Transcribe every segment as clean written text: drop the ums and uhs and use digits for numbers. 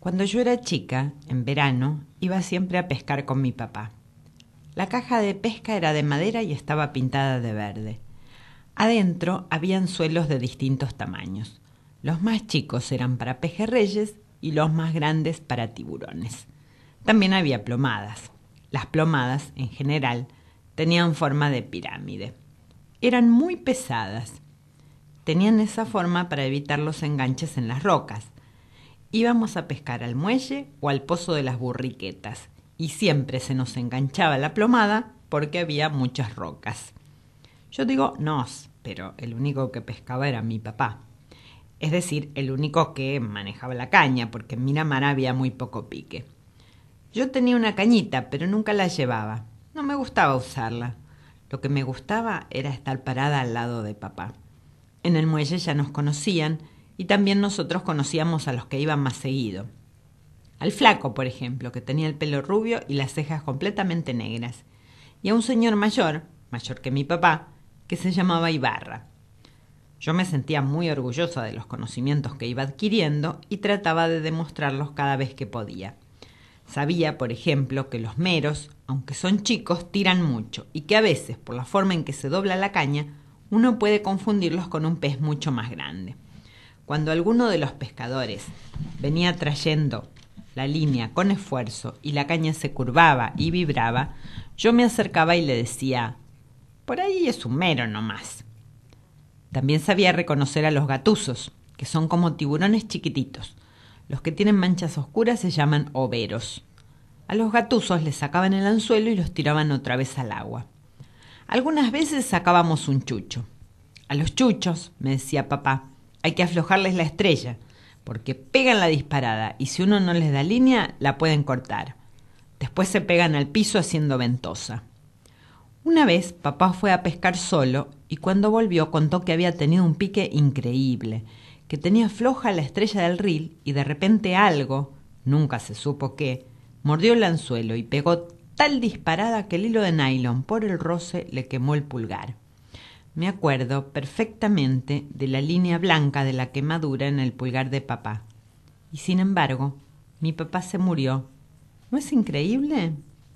Cuando yo era chica, en verano, iba siempre a pescar con mi papá. La caja de pesca era de madera y estaba pintada de verde. Adentro había anzuelos de distintos tamaños. Los más chicos eran para pejerreyes y los más grandes para tiburones. También había plomadas. Las plomadas, en general, tenían forma de pirámide. Eran muy pesadas. Tenían esa forma para evitar los enganches en las rocas. Íbamos a pescar al muelle o al pozo de las burriquetas y siempre se nos enganchaba la plomada porque había muchas rocas. Yo digo nos, pero el único que pescaba era mi papá. Es decir, el único que manejaba la caña, porque en Miramar había muy poco pique. Yo tenía una cañita, pero nunca la llevaba. No me gustaba usarla. Lo que me gustaba era estar parada al lado de papá. En el muelle ya nos conocían y también nosotros conocíamos a los que iban más seguido. Al flaco, por ejemplo, que tenía el pelo rubio y las cejas completamente negras. Y a un señor mayor que mi papá, que se llamaba Ibarra. Yo me sentía muy orgullosa de los conocimientos que iba adquiriendo y trataba de demostrarlos cada vez que podía. Sabía, por ejemplo, que los meros, aunque son chicos, tiran mucho y que a veces, por la forma en que se dobla la caña, uno puede confundirlos con un pez mucho más grande. Cuando alguno de los pescadores venía trayendo la línea con esfuerzo y la caña se curvaba y vibraba, yo me acercaba y le decía: «Por ahí es un mero nomás». También sabía reconocer a los gatuzos, que son como tiburones chiquititos. Los que tienen manchas oscuras se llaman overos. A los gatuzos les sacaban el anzuelo y los tiraban otra vez al agua. Algunas veces sacábamos un chucho. A los chuchos, me decía papá, hay que aflojarles la estrella, porque pegan la disparada y si uno no les da línea, la pueden cortar. Después se pegan al piso haciendo ventosa. Una vez papá fue a pescar solo y cuando volvió contó que había tenido un pique increíble, que tenía floja la estrella del reel y de repente algo, nunca se supo qué, mordió el anzuelo y pegó tal disparada que el hilo de nylon por el roce le quemó el pulgar. Me acuerdo perfectamente de la línea blanca de la quemadura en el pulgar de papá. Y sin embargo, mi papá se murió. ¿No es increíble?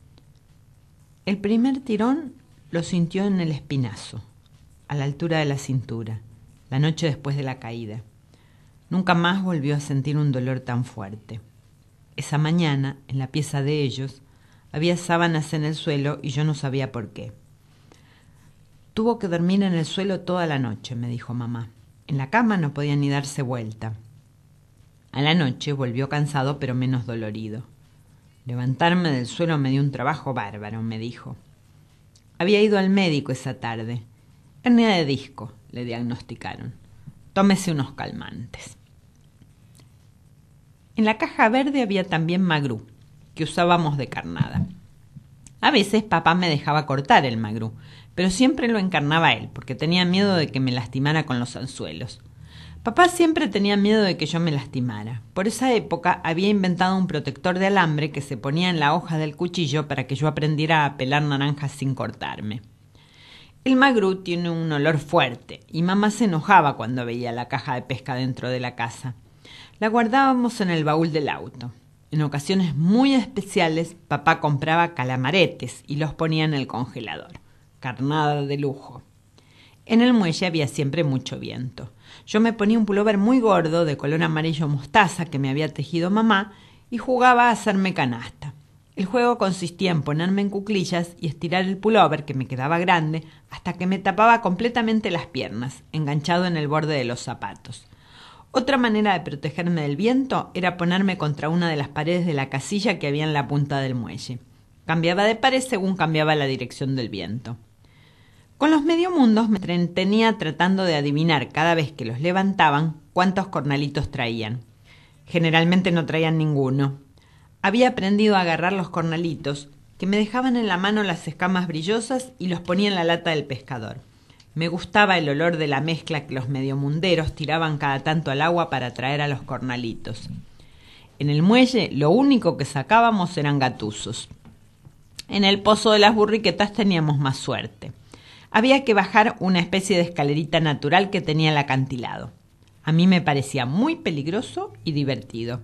El primer tirón lo sintió en el espinazo, a la altura de la cintura, la noche después de la caída. Nunca más volvió a sentir un dolor tan fuerte. Esa mañana, en la pieza de ellos, había sábanas en el suelo y yo no sabía por qué. Tuvo que dormir en el suelo toda la noche, me dijo mamá. En la cama no podía ni darse vuelta. A la noche volvió cansado pero menos dolorido. Levantarme del suelo me dio un trabajo bárbaro, me dijo. Había ido al médico esa tarde. Hernia de disco, le diagnosticaron. Tómese unos calmantes. En la caja verde había también magrú, que usábamos de carnada. A veces papá me dejaba cortar el magrú, pero siempre lo encarnaba él, porque tenía miedo de que me lastimara con los anzuelos. Papá siempre tenía miedo de que yo me lastimara. Por esa época había inventado un protector de alambre que se ponía en la hoja del cuchillo para que yo aprendiera a pelar naranjas sin cortarme. El magrú tiene un olor fuerte y mamá se enojaba cuando veía la caja de pesca dentro de la casa. La guardábamos en el baúl del auto. En ocasiones muy especiales, papá compraba calamaretes y los ponía en el congelador. Carnada de lujo. En el muelle había siempre mucho viento. Yo me ponía un pullover muy gordo de color amarillo mostaza que me había tejido mamá y jugaba a hacerme canasta. El juego consistía en ponerme en cuclillas y estirar el pullover, que me quedaba grande, hasta que me tapaba completamente las piernas, enganchado en el borde de los zapatos. Otra manera de protegerme del viento era ponerme contra una de las paredes de la casilla que había en la punta del muelle. Cambiaba de pared según cambiaba la dirección del viento. Con los mediomundos me entretenía tratando de adivinar cada vez que los levantaban cuántos cornalitos traían. Generalmente no traían ninguno. Había aprendido a agarrar los cornalitos, que me dejaban en la mano las escamas brillosas y los ponía en la lata del pescador. Me gustaba el olor de la mezcla que los mediomunderos tiraban cada tanto al agua para traer a los cornalitos. En el muelle lo único que sacábamos eran gatuzos. En el pozo de las burriquetas teníamos más suerte. Había que bajar una especie de escalerita natural que tenía el acantilado. A mí me parecía muy peligroso y divertido.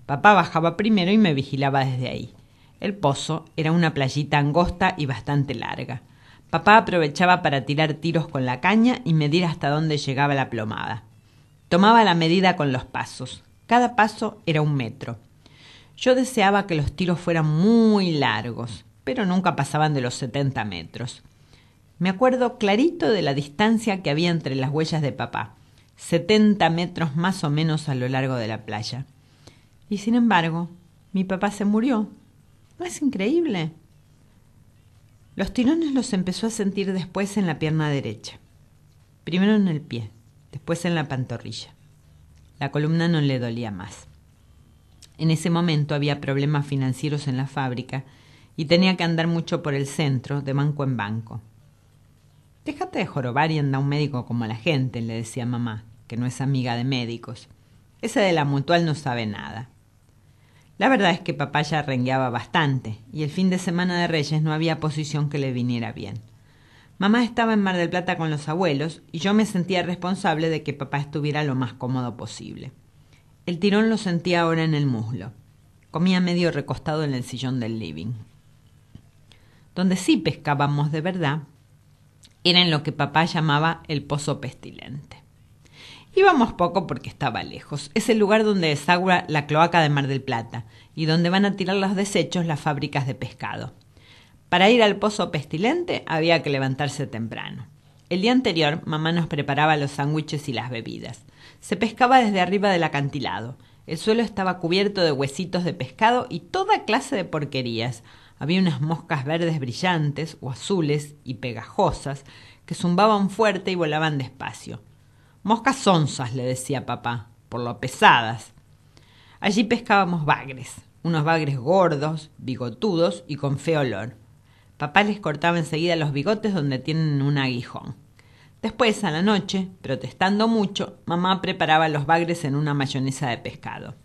Papá bajaba primero y me vigilaba desde ahí. El pozo era una playita angosta y bastante larga. Papá aprovechaba para tirar tiros con la caña y medir hasta dónde llegaba la plomada. Tomaba la medida con los pasos. Cada paso era 1 metro. Yo deseaba que los tiros fueran muy largos, pero nunca pasaban de los 70 metros. Me acuerdo clarito de la distancia que había entre las huellas de papá, 70 metros más o menos a lo largo de la playa. Y sin embargo, mi papá se murió. ¿No es increíble? Los tirones los empezó a sentir después en la pierna derecha. Primero en el pie, después en la pantorrilla. La columna no le dolía más. En ese momento había problemas financieros en la fábrica y tenía que andar mucho por el centro, de banco en banco. «Déjate de jorobar y anda a un médico como la gente», le decía mamá, que no es amiga de médicos. «Ese de la Mutual no sabe nada». La verdad es que papá ya rengueaba bastante y el fin de semana de Reyes no había posición que le viniera bien. Mamá estaba en Mar del Plata con los abuelos y yo me sentía responsable de que papá estuviera lo más cómodo posible. El tirón lo sentía ahora en el muslo. Comía medio recostado en el sillón del living. Donde sí pescábamos de verdad era en lo que papá llamaba el pozo pestilente. Íbamos poco porque estaba lejos. Es el lugar donde desagua la cloaca de Mar del Plata y donde van a tirar los desechos las fábricas de pescado. Para ir al pozo pestilente había que levantarse temprano. El día anterior mamá nos preparaba los sándwiches y las bebidas. Se pescaba desde arriba del acantilado. El suelo estaba cubierto de huesitos de pescado y toda clase de porquerías. Había unas moscas verdes brillantes o azules y pegajosas que zumbaban fuerte y volaban despacio. «Moscas sonzas», le decía papá, por lo pesadas. Allí pescábamos bagres, unos bagres gordos, bigotudos y con feo olor. Papá les cortaba enseguida los bigotes donde tienen un aguijón. Después, a la noche, protestando mucho, mamá preparaba los bagres en una mayonesa de pescado.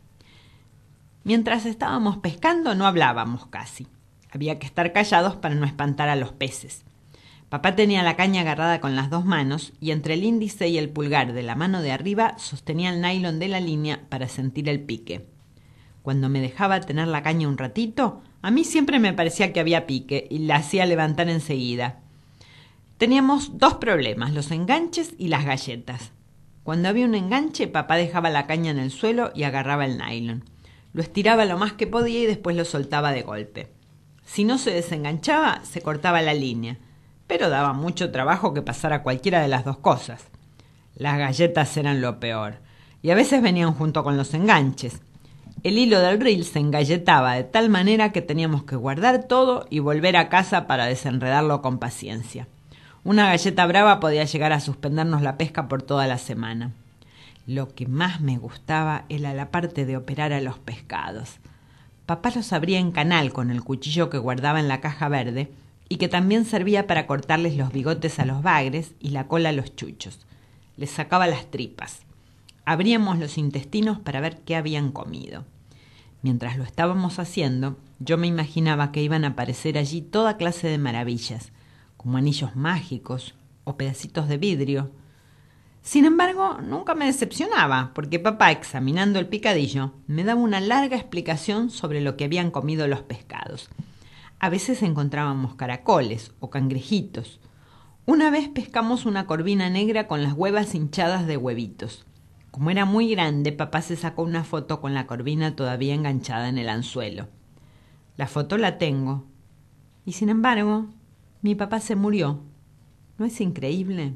Mientras estábamos pescando no hablábamos casi. Había que estar callados para no espantar a los peces. Papá tenía la caña agarrada con las 2 manos y entre el índice y el pulgar de la mano de arriba sostenía el nylon de la línea para sentir el pique. Cuando me dejaba tener la caña un ratito, a mí siempre me parecía que había pique y la hacía levantar enseguida. Teníamos 2 problemas, los enganches y las galletas. Cuando había un enganche, papá dejaba la caña en el suelo y agarraba el nylon. Lo estiraba lo más que podía y después lo soltaba de golpe. Si no se desenganchaba, se cortaba la línea, pero daba mucho trabajo que pasara cualquiera de las 2 cosas. Las galletas eran lo peor, y a veces venían junto con los enganches. El hilo del reel se engalletaba de tal manera que teníamos que guardar todo y volver a casa para desenredarlo con paciencia. Una galleta brava podía llegar a suspendernos la pesca por toda la semana. Lo que más me gustaba era la parte de operar a los pescados. Papá los abría en canal con el cuchillo que guardaba en la caja verde y que también servía para cortarles los bigotes a los bagres y la cola a los chuchos. Les sacaba las tripas. Abríamos los intestinos para ver qué habían comido. Mientras lo estábamos haciendo, yo me imaginaba que iban a aparecer allí toda clase de maravillas, como anillos mágicos o pedacitos de vidrio. Sin embargo, nunca me decepcionaba, porque papá, examinando el picadillo, me daba una larga explicación sobre lo que habían comido los pescados. A veces encontrábamos caracoles o cangrejitos. Una vez pescamos una corvina negra con las huevas hinchadas de huevitos. Como era muy grande, papá se sacó una foto con la corvina todavía enganchada en el anzuelo. La foto la tengo. Y sin embargo, mi papá se murió. ¿No es increíble?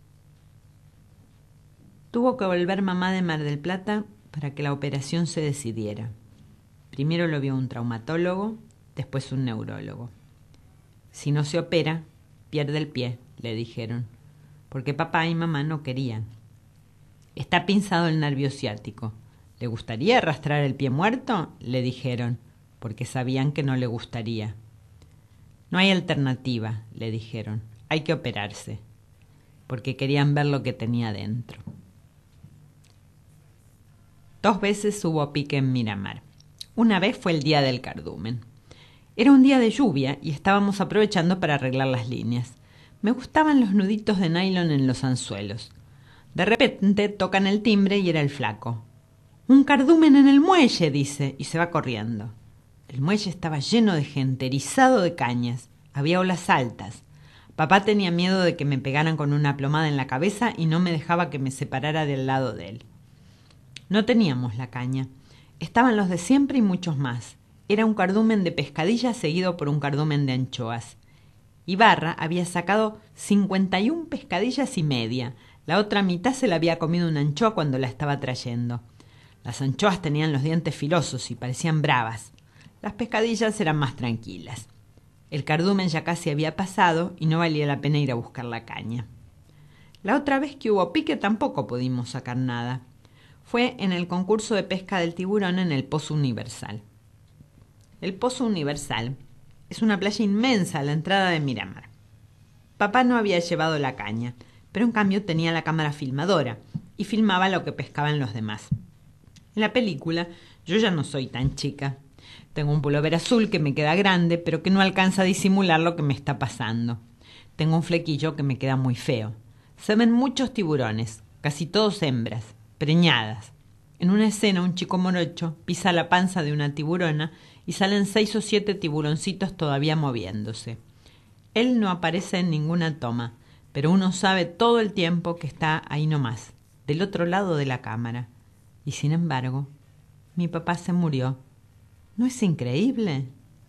Tuvo que volver mamá de Mar del Plata para que la operación se decidiera. Primero lo vio un traumatólogo, después un neurólogo. Si no se opera, pierde el pie, le dijeron, porque papá y mamá no querían. Está pinzado el nervio ciático. ¿Le gustaría arrastrar el pie muerto?, le dijeron, porque sabían que no le gustaría. No hay alternativa, le dijeron, hay que operarse, porque querían ver lo que tenía dentro. 2 veces hubo pique en Miramar. Una vez fue el día del cardumen. Era un día de lluvia y estábamos aprovechando para arreglar las líneas. Me gustaban los nuditos de nylon en los anzuelos. De repente tocan el timbre y era el flaco. «Un cardumen en el muelle», dice, y se va corriendo. El muelle estaba lleno de gente, erizado de cañas. Había olas altas. Papá tenía miedo de que me pegaran con una plomada en la cabeza y no me dejaba que me separara del lado de él. No teníamos la caña. Estaban los de siempre y muchos más. Era un cardumen de pescadilla seguido por un cardumen de anchoas. Ibarra había sacado 51 pescadillas y media. La otra mitad se la había comido una anchoa cuando la estaba trayendo. Las anchoas tenían los dientes filosos y parecían bravas. Las pescadillas eran más tranquilas. El cardumen ya casi había pasado y no valía la pena ir a buscar la caña. La otra vez que hubo pique tampoco pudimos sacar nada. Fue en el concurso de pesca del tiburón en el Pozo Universal. El Pozo Universal es una playa inmensa a la entrada de Miramar. Papá no había llevado la caña, pero en cambio tenía la cámara filmadora y filmaba lo que pescaban los demás. En la película yo ya no soy tan chica. Tengo un pullover azul que me queda grande, pero que no alcanza a disimular lo que me está pasando. Tengo un flequillo que me queda muy feo. Se ven muchos tiburones, casi todos hembras, preñadas. En una escena un chico morocho pisa la panza de una tiburona y salen 6 o 7 tiburoncitos todavía moviéndose. Él no aparece en ninguna toma, pero uno sabe todo el tiempo que está ahí nomás, del otro lado de la cámara. Y sin embargo, mi papá se murió. ¿No es increíble?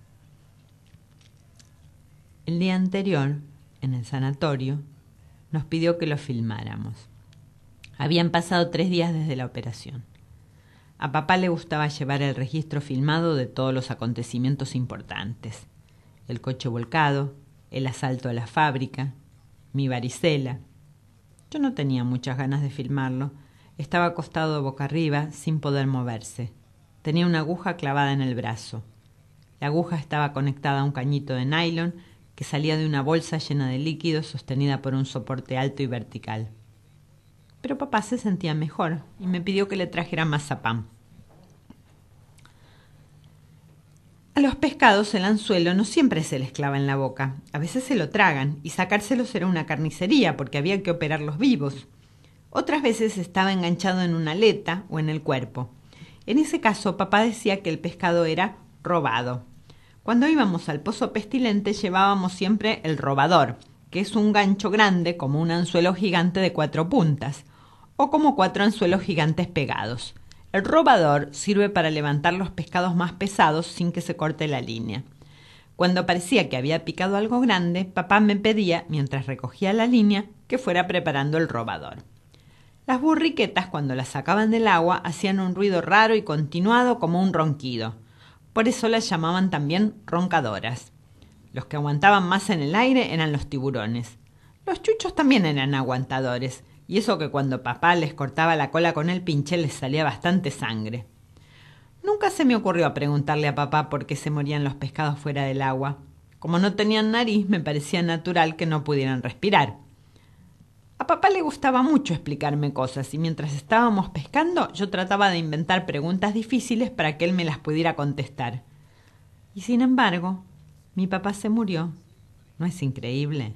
El día anterior, en el sanatorio, nos pidió que lo filmáramos. Habían pasado 3 días desde la operación. A papá le gustaba llevar el registro filmado de todos los acontecimientos importantes. El coche volcado, el asalto a la fábrica, mi varicela. Yo no tenía muchas ganas de filmarlo. Estaba acostado boca arriba, sin poder moverse. Tenía una aguja clavada en el brazo. La aguja estaba conectada a un cañito de nylon que salía de una bolsa llena de líquido sostenida por un soporte alto y vertical. Pero papá se sentía mejor y me pidió que le trajera mazapán. A los pescados el anzuelo no siempre se les clava en la boca. A veces se lo tragan y sacárselos era una carnicería porque había que operarlos vivos. Otras veces estaba enganchado en una aleta o en el cuerpo. En ese caso papá decía que el pescado era robado. Cuando íbamos al pozo pestilente llevábamos siempre el robador, que es un gancho grande como un anzuelo gigante de 4 puntas, o como 4 anzuelos gigantes pegados. El robador sirve para levantar los pescados más pesados sin que se corte la línea. Cuando parecía que había picado algo grande, papá me pedía, mientras recogía la línea, que fuera preparando el robador. Las burriquetas, cuando las sacaban del agua, hacían un ruido raro y continuado como un ronquido. Por eso las llamaban también roncadoras. Los que aguantaban más en el aire eran los tiburones. Los chuchos también eran aguantadores, y eso que cuando papá les cortaba la cola con el pinche les salía bastante sangre. Nunca se me ocurrió preguntarle a papá por qué se morían los pescados fuera del agua. Como no tenían nariz, me parecía natural que no pudieran respirar. A papá le gustaba mucho explicarme cosas y mientras estábamos pescando yo trataba de inventar preguntas difíciles para que él me las pudiera contestar. Y sin embargo, mi papá se murió. ¿No es increíble?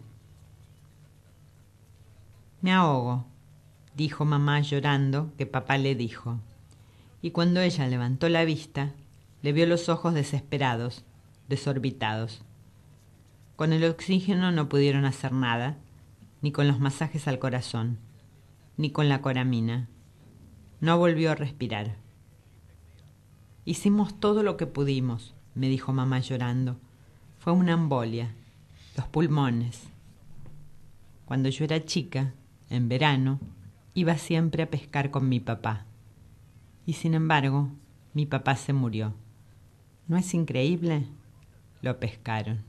Me ahogo, dijo mamá llorando, que papá le dijo. Y cuando ella levantó la vista, le vio los ojos desesperados, desorbitados. Con el oxígeno no pudieron hacer nada, ni con los masajes al corazón, ni con la coramina. No volvió a respirar. Hicimos todo lo que pudimos, me dijo mamá llorando. Fue una embolia, los pulmones. Cuando yo era chica, en verano, iba siempre a pescar con mi papá. Y sin embargo, mi papá se murió. ¿No es increíble? Lo pescaron.